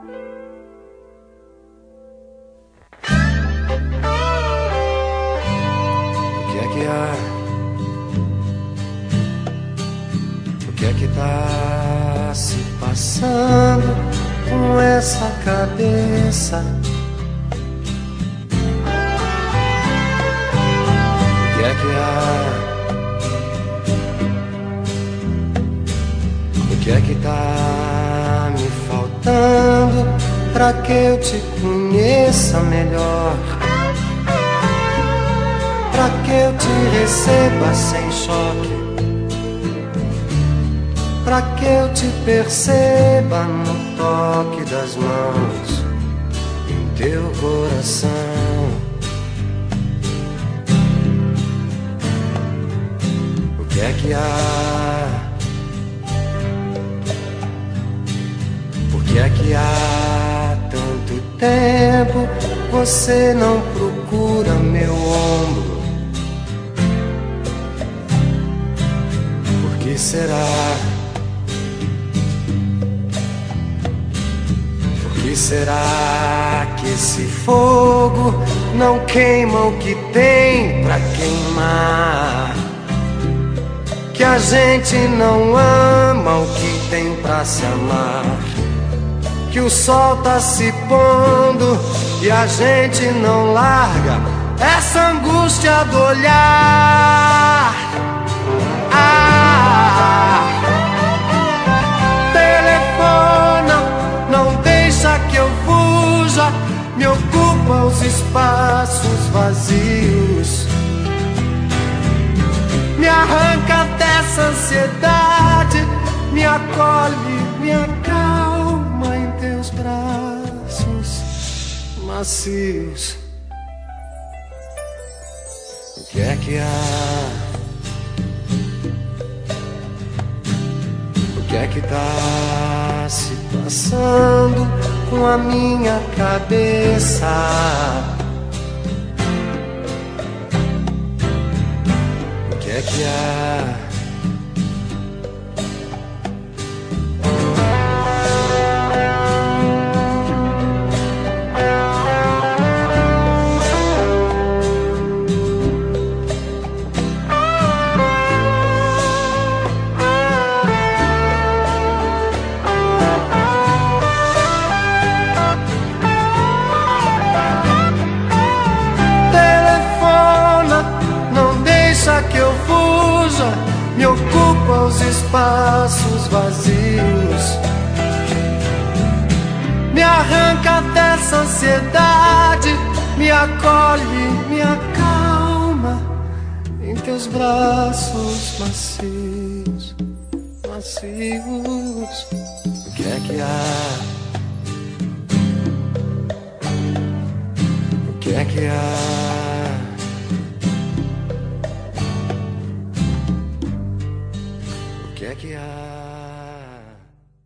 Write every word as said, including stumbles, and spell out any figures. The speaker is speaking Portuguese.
que é que há? O que é que tá se passando com essa cabeça? O que é que há? O que é que tá me faltando pra que eu te conheça melhor? Pra que eu te receba sem choque? Pra que eu te perceba no toque das mãos, em teu coração? O que é que há? Por que é que há tanto tempo você não procura meu ombro? Por que será? Por que será que esse fogo não queima o que tem pra queimar? Que a gente não ama o que tem pra se amar? Que o sol tá se pondo e a gente não larga essa angústia do olhar. Ah, telefona, não deixa que eu fuja, me ocupa os espaços vazios, me arranca dessa ansiedade, me acolhe, me acalma em teus braços macios. O que é que há? O que é que tá se passando com a minha cabeça? O que é que há? Que eu fuja, me ocupa os espaços vazios, me arranca dessa ansiedade, me acolhe, me acalma em teus braços macios, macios. O que é que há? O que é que há? O que é que há?